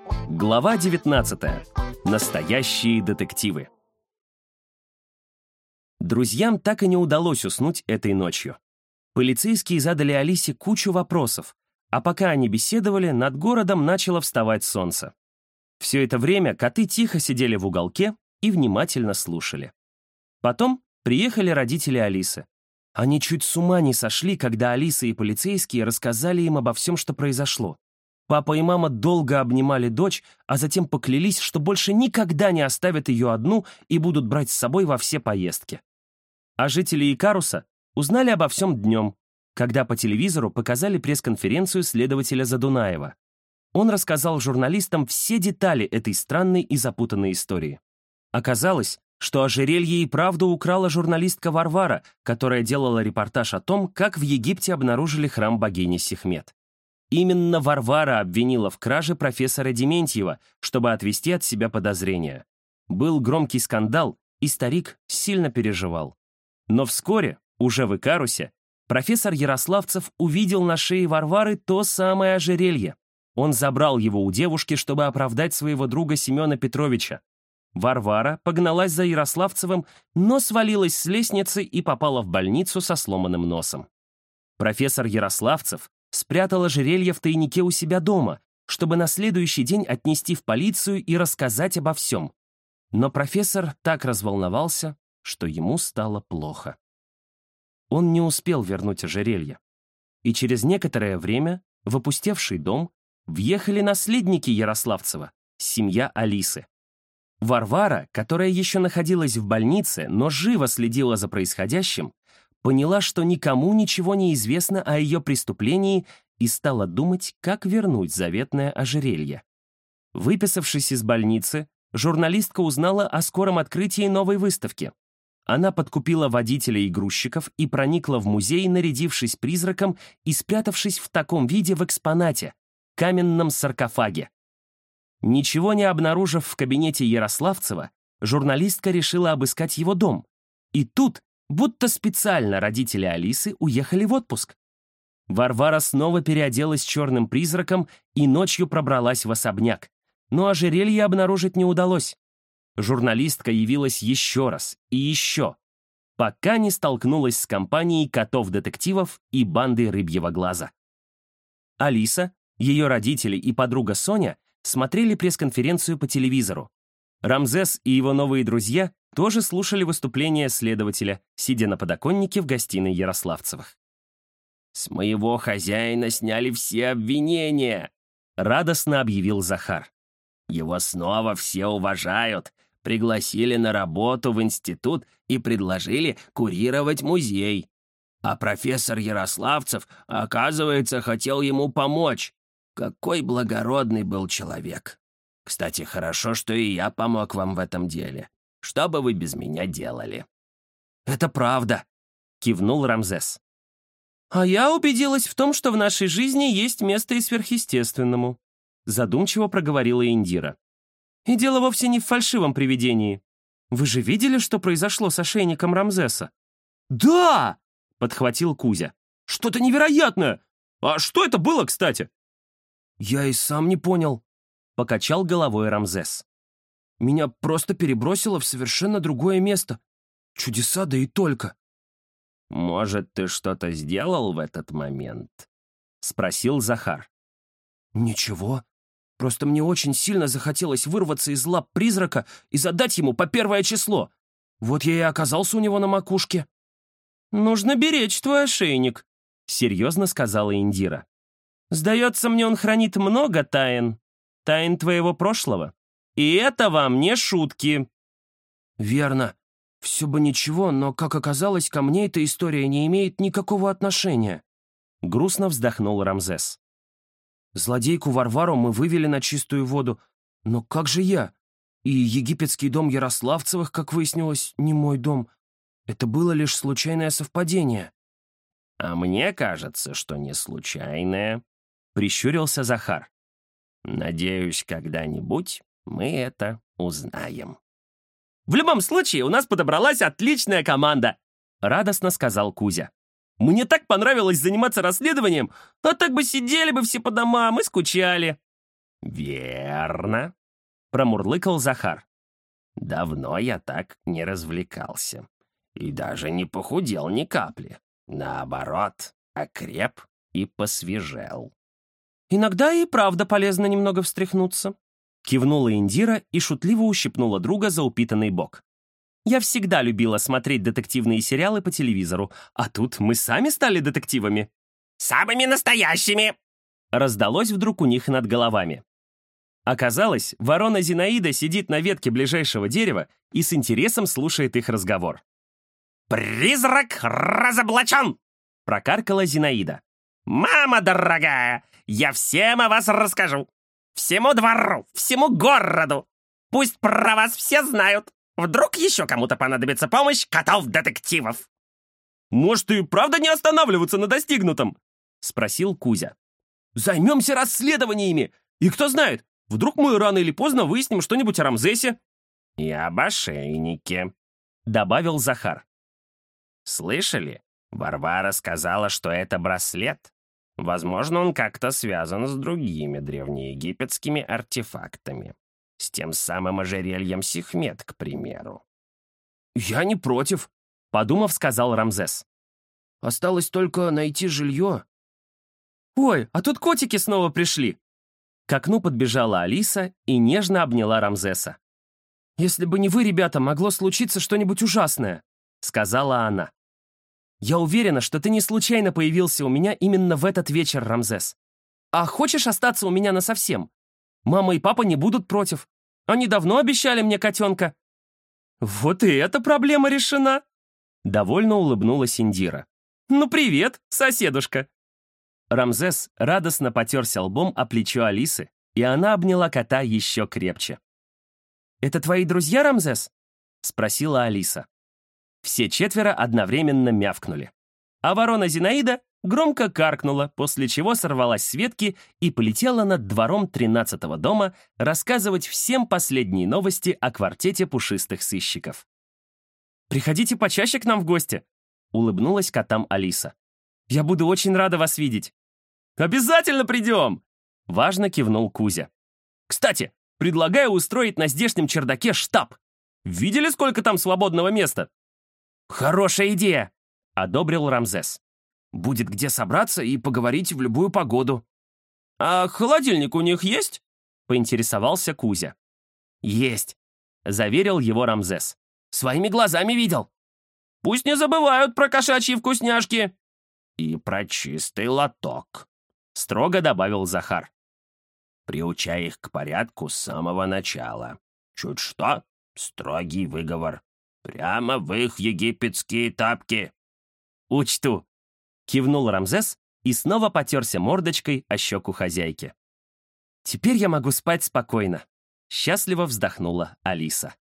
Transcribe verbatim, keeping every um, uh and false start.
Глава девятнадцатая. Настоящие детективы. Друзьям так и не удалось уснуть этой ночью. Полицейские задали Алисе кучу вопросов, а пока они беседовали, над городом начало вставать солнце. Все это время коты тихо сидели в уголке и внимательно слушали. Потом приехали родители Алисы. Они чуть с ума не сошли, когда Алиса и полицейские рассказали им обо всем, что произошло. Папа и мама долго обнимали дочь, а затем поклялись, что больше никогда не оставят ее одну и будут брать с собой во все поездки. А жители Икаруса узнали обо всем днем, когда по телевизору показали пресс-конференцию следователя Задунаева. Он рассказал журналистам все детали этой странной и запутанной истории. Оказалось, что ожерелье и правду украла журналистка Варвара, которая делала репортаж о том, как в Египте обнаружили храм богини Сехмет. Именно Варвара обвинила в краже профессора Дементьева, чтобы отвести от себя подозрения. Был громкий скандал, и старик сильно переживал. Но вскоре, уже в Икарусе, профессор Ярославцев увидел на шее Варвары то самое ожерелье. Он забрал его у девушки, чтобы оправдать своего друга Семена Петровича. Варвара погналась за Ярославцевым, но свалилась с лестницы и попала в больницу со сломанным носом. Профессор Ярославцев спрятал ожерелье в тайнике у себя дома, чтобы на следующий день отнести в полицию и рассказать обо всем. Но профессор так разволновался, что ему стало плохо. Он не успел вернуть ожерелье. И через некоторое время в опустевший дом въехали наследники Ярославцева, семья Алисы. Варвара, которая еще находилась в больнице, но живо следила за происходящим, поняла, что никому ничего не известно о ее преступлении и стала думать, как вернуть заветное ожерелье. Выписавшись из больницы, журналистка узнала о скором открытии новой выставки. Она подкупила водителя и грузчиков и проникла в музей, нарядившись призраком и спрятавшись в таком виде в экспонате — каменном саркофаге. Ничего не обнаружив в кабинете Ярославцева, журналистка решила обыскать его дом. И тут, будто специально, родители Алисы уехали в отпуск. Варвара снова переоделась черным призраком и ночью пробралась в особняк, но ожерелье обнаружить не удалось. Журналистка явилась еще раз и еще, пока не столкнулась с компанией котов-детективов и бандой Рыбьего глаза. Алиса, ее родители и подруга Соня смотрели пресс-конференцию по телевизору. Рамзес и его новые друзья тоже слушали выступление следователя, сидя на подоконнике в гостиной Ярославцевых. «С моего хозяина сняли все обвинения», — радостно объявил Захар. «Его снова все уважают, пригласили на работу в институт и предложили курировать музей. А профессор Ярославцев, оказывается, хотел ему помочь. Какой благородный был человек. Кстати, хорошо, что и я помог вам в этом деле. Что бы вы без меня делали?» «Это правда», — кивнул Рамзес. «А я убедилась в том, что в нашей жизни есть место и сверхъестественному», — задумчиво проговорила Индира. «И дело вовсе не в фальшивом привидении. Вы же видели, что произошло с ошейником Рамзеса?» «Да!» — подхватил Кузя. «Что-то невероятное! А что это было, кстати?» «Я и сам не понял», — покачал головой Рамзес. «Меня просто перебросило в совершенно другое место. Чудеса, да и только». «Может, ты что-то сделал в этот момент?» — спросил Захар. «Ничего. Просто мне очень сильно захотелось вырваться из лап призрака и задать ему по первое число. Вот я и оказался у него на макушке». «Нужно беречь твой ошейник», — серьезно сказала Индира. «Сдается мне, он хранит много тайн. Тайн твоего прошлого. И это вам не шутки». «Верно. Все бы ничего, но, как оказалось, ко мне эта история не имеет никакого отношения», — грустно вздохнул Рамзес. «Злодейку Варвару мы вывели на чистую воду, но как же я? И египетский дом Ярославцевых, как выяснилось, не мой дом. Это было лишь случайное совпадение». «А мне кажется, что не случайное», — прищурился Захар. «Надеюсь, когда-нибудь мы это узнаем». «В любом случае, у нас подобралась отличная команда», — радостно сказал Кузя. «Мне так понравилось заниматься расследованием, а так бы сидели бы все по домам и скучали». «Верно», — промурлыкал Захар. «Давно я так не развлекался. И даже не похудел ни капли. Наоборот, окреп и посвежел». «Иногда и правда полезно немного встряхнуться», — кивнула Индира и шутливо ущипнула друга за упитанный бок. «Я всегда любила смотреть детективные сериалы по телевизору, а тут мы сами стали детективами». «Самыми настоящими!» — раздалось вдруг у них над головами. Оказалось, ворона Зинаида сидит на ветке ближайшего дерева и с интересом слушает их разговор. «Призрак разоблачен!» — прокаркала Зинаида. «Мама дорогая, я всем о вас расскажу. Всему двору, всему городу. Пусть про вас все знают. Вдруг еще кому-то понадобится помощь котов-детективов». «Может, и правда не останавливаться на достигнутом?» — спросил Кузя. «Займемся расследованиями, и кто знает, вдруг мы рано или поздно выясним что-нибудь о Рамзесе». «И об ошейнике», — добавил Захар. «Слышали? Варвара сказала, что это браслет. Возможно, он как-то связан с другими древнеегипетскими артефактами. С тем самым ожерельем Сихмет, к примеру». «Я не против», — подумав, сказал Рамзес. «Осталось только найти жилье». «Ой, а тут котики снова пришли!» К окну подбежала Алиса и нежно обняла Рамзеса. «Если бы не вы, ребята, могло случиться что-нибудь ужасное», — сказала она. «Я уверена, что ты не случайно появился у меня именно в этот вечер, Рамзес. А хочешь остаться у меня насовсем? Мама и папа не будут против. Они давно обещали мне котенка». «Вот и эта проблема решена», — довольно улыбнулась Индира. «Ну привет, соседушка». Рамзес радостно потерся лбом о плечо Алисы, и она обняла кота еще крепче. «Это твои друзья, Рамзес?» — спросила Алиса. Все четверо одновременно мявкнули. А ворона Зинаида громко каркнула, после чего сорвалась с ветки и полетела над двором тринадцатого дома рассказывать всем последние новости о квартете пушистых сыщиков. «Приходите почаще к нам в гости», — улыбнулась котам Алиса. «Я буду очень рада вас видеть». «Обязательно придем!» — важно кивнул Кузя. «Кстати, предлагаю устроить на здешнем чердаке штаб. Видели, сколько там свободного места?» «Хорошая идея!» — одобрил Рамзес. «Будет где собраться и поговорить в любую погоду». «А холодильник у них есть?» — поинтересовался Кузя. «Есть», — заверил его Рамзес. «Своими глазами видел». «Пусть не забывают про кошачьи вкусняшки». «И про чистый лоток», — строго добавил Захар. «Приучай их к порядку с самого начала. Чуть что, строгий выговор. Прямо в их египетские тапки». «Учту», — кивнул Рамзес и снова потерся мордочкой о щеку хозяйки. «Теперь я могу спать спокойно», — счастливо вздохнула Алиса.